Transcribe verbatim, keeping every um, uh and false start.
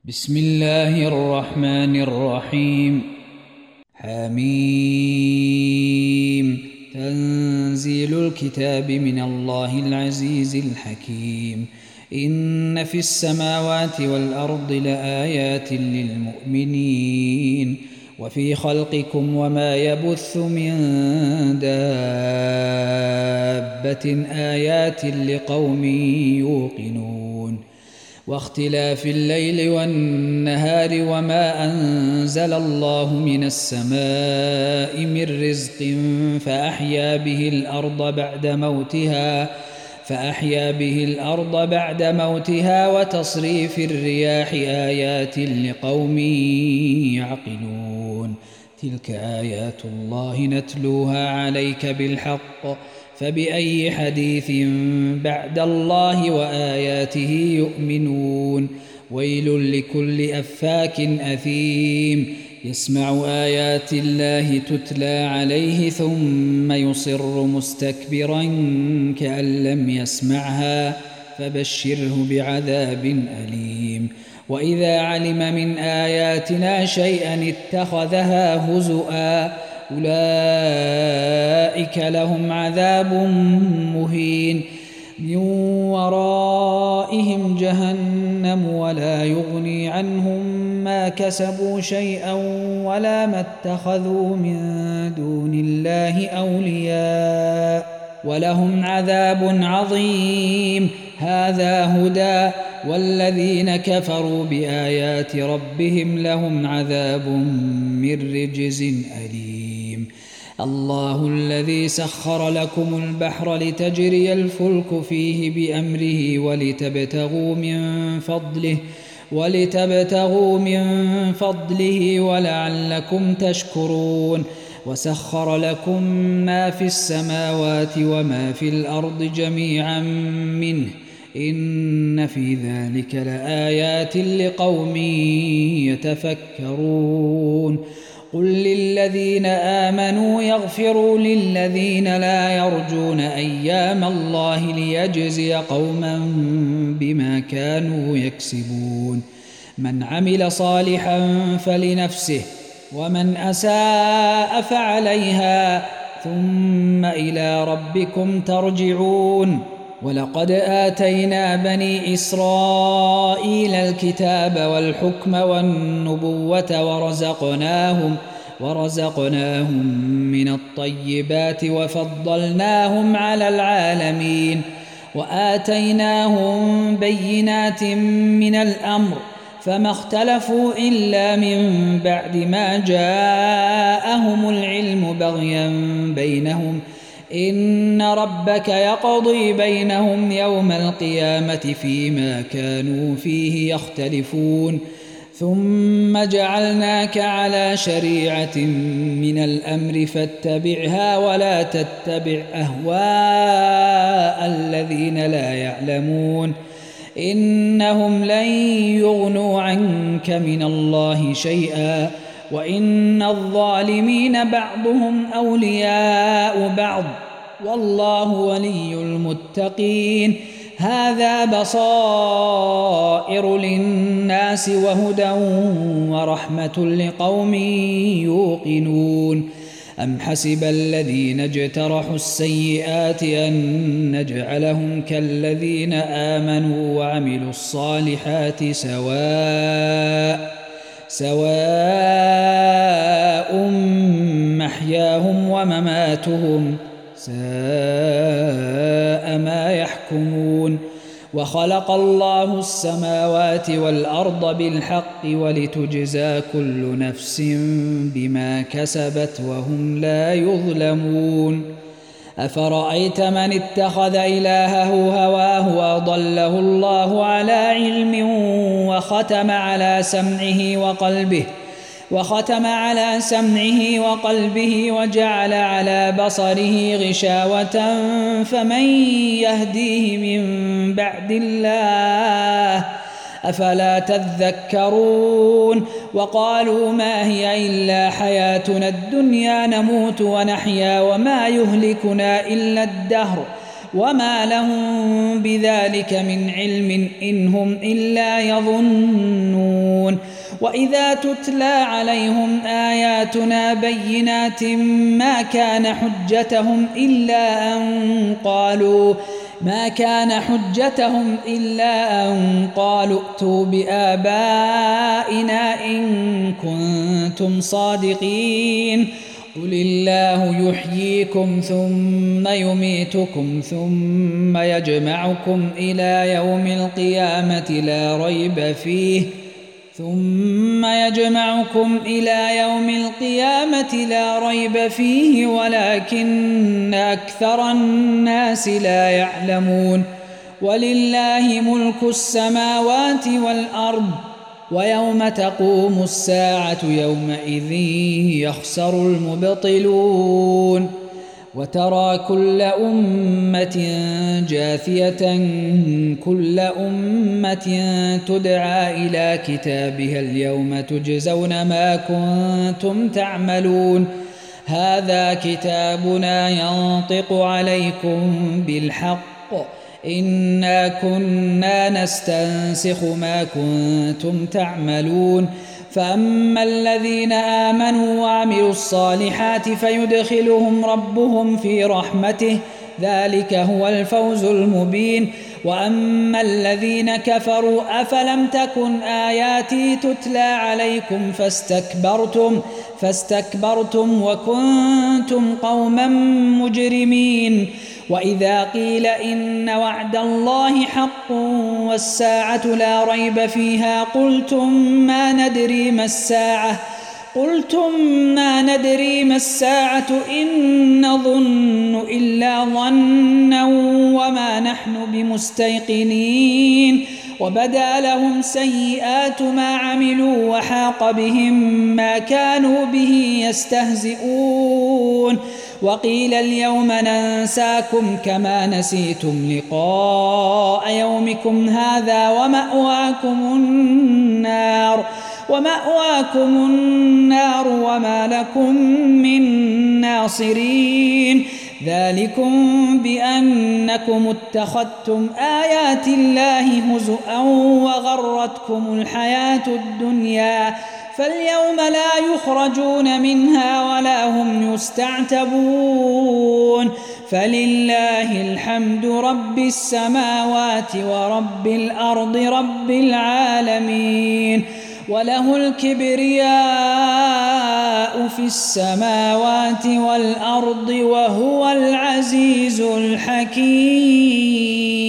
بسم الله الرحمن الرحيم. حميم. تنزيل الكتاب من الله العزيز الحكيم. إن في السماوات والأرض لآيات للمؤمنين وفي خلقكم وما يبث من دابة آيات لقوم يوقنون. واختلاف الليل والنهار وما أنزل الله من السماء من رزق فأحيا به الأرض بعد موتها فأحيا به الأرض بعد موتها وتصريف الرياح آيات لقوم يعقلون. تلك آيات الله نتلوها عليك بالحق فبأي حديث بعد الله وآياته يؤمنون. ويل لكل أفاك أثيم يسمع آيات الله تتلى عليه ثم يصر مستكبرا كأن لم يسمعها فبشره بعذاب أليم. وإذا علم من آياتنا شيئا اتخذها هزؤا أولئك لهم عذاب مهين من ورائهم جهنم ولا يغني عنهم ما كسبوا شيئا ولا ما اتخذوا من دون الله أولياء ولهم عذاب عظيم. هذا هدى والذين كفروا بآيات ربهم لهم عذاب من رجز أليم. الله الذي سخر لكم البحر لتجري الفلك فيه بأمره ولتبتغوا من فضله ولتبتغوا من فضله ولعلكم تشكرون. وسخر لكم ما في السماوات وما في الأرض جميعا منه إن في ذلك لآيات لقوم يتفكرون. قل للذين آمنوا يغفروا للذين لا يرجون أيام الله ليجزي قوما بما كانوا يكسبون. من عمل صالحا فلنفسه ومن أساء فعليها ثم إلى ربكم ترجعون. ولقد آتينا بني إسرائيل الكتاب والحكم والنبوة ورزقناهم ورزقناهم من الطيبات وفضلناهم على العالمين وآتيناهم بينات من الأمر فما اختلفوا إلا من بعد ما جاءهم العلم بغيا بينهم إن ربك يقضي بينهم يوم القيامة فيما كانوا فيه يختلفون. ثم جعلناك على شريعة من الأمر فاتبعها ولا تتبع أهواء الذين لا يعلمون إنهم لن يغنوا عنك من الله شيئا وإن الظالمين بعضهم أولياء بعض والله ولي المتقين. هذا بصائر للناس وهدى ورحمة لقوم يوقنون. أم حسب الذين اجترحوا السيئات أن نجعلهم كالذين آمنوا وعملوا الصالحات سواء سواء محياهم ومماتهم ساء ما يحكمون. وخلق الله السماوات والأرض بالحق ولتجزى كل نفس بما كسبت وهم لا يظلمون. أفرأيت من اتخذ إلهه هواه وأضله الله على علم وختم على سمعه وقلبه وختم على سمعه وقلبه وجعل على بصره غشاوة فمن يهديه من بعد الله أفلا تذكرون. وقالوا ما هي إلا حياتنا الدنيا نموت ونحيا وما يهلكنا إلا الدهر وما لهم بذلك من علم إن هم إلا يظنون. وإذا تتلى عليهم آياتنا بينات ما كان حجتهم إلا أن قالوا ما كان حجتهم إلا أن قالوا ائتوا بآبائنا إن كنتم صادقين قل الله يحييكم ثم يميتكم ثم يجمعكم إلى يوم القيامة لا ريب فيه ثم يجمعكم إلى يوم القيامة لا ريب فيه ولكن أكثر الناس لا يعلمون ولله ملك السماوات والأرض ويوم تقوم الساعة يومئذ يخسر المبطلون وترى كل أمة جاثية كل أمة تدعى إلى كتابها اليوم تجزون ما كنتم تعملون هذا كتابنا ينطق عليكم بالحق إنا كنا نستنسخ ما كنتم تعملون فأما الذين آمنوا وعملوا الصالحات فيدخلهم ربهم في رحمته ذلك هو الفوز المبين وأما الذين كفروا أفلم تكن آياتي تتلى عليكم فاستكبرتم فاستكبرتم وكنتم قوما مجرمين وإذا قيل إن وعد الله حق والساعة لا ريب فيها قلتم ما ندري ما الساعة قلتم ما ندري ما الساعة إن نظن إلا ظنا وما نحن بمستيقنين وبدا لهم سيئات ما عملوا وحاق بهم ما كانوا به يستهزئون وقيل اليوم ننساكم كما نسيتم لقاء يومكم هذا ومأواكم النار ومأواكم النار وما لكم من ناصرين ذلكم بأنكم اتخذتم آيات الله هزؤا وغرتكم الحياة الدنيا فاليوم لا يخرجون منها ولا هم يستعتبون فلله الحمد رب السماوات ورب الأرض رب العالمين وله الكبرياء في السماوات والأرض وهو العزيز الحكيم.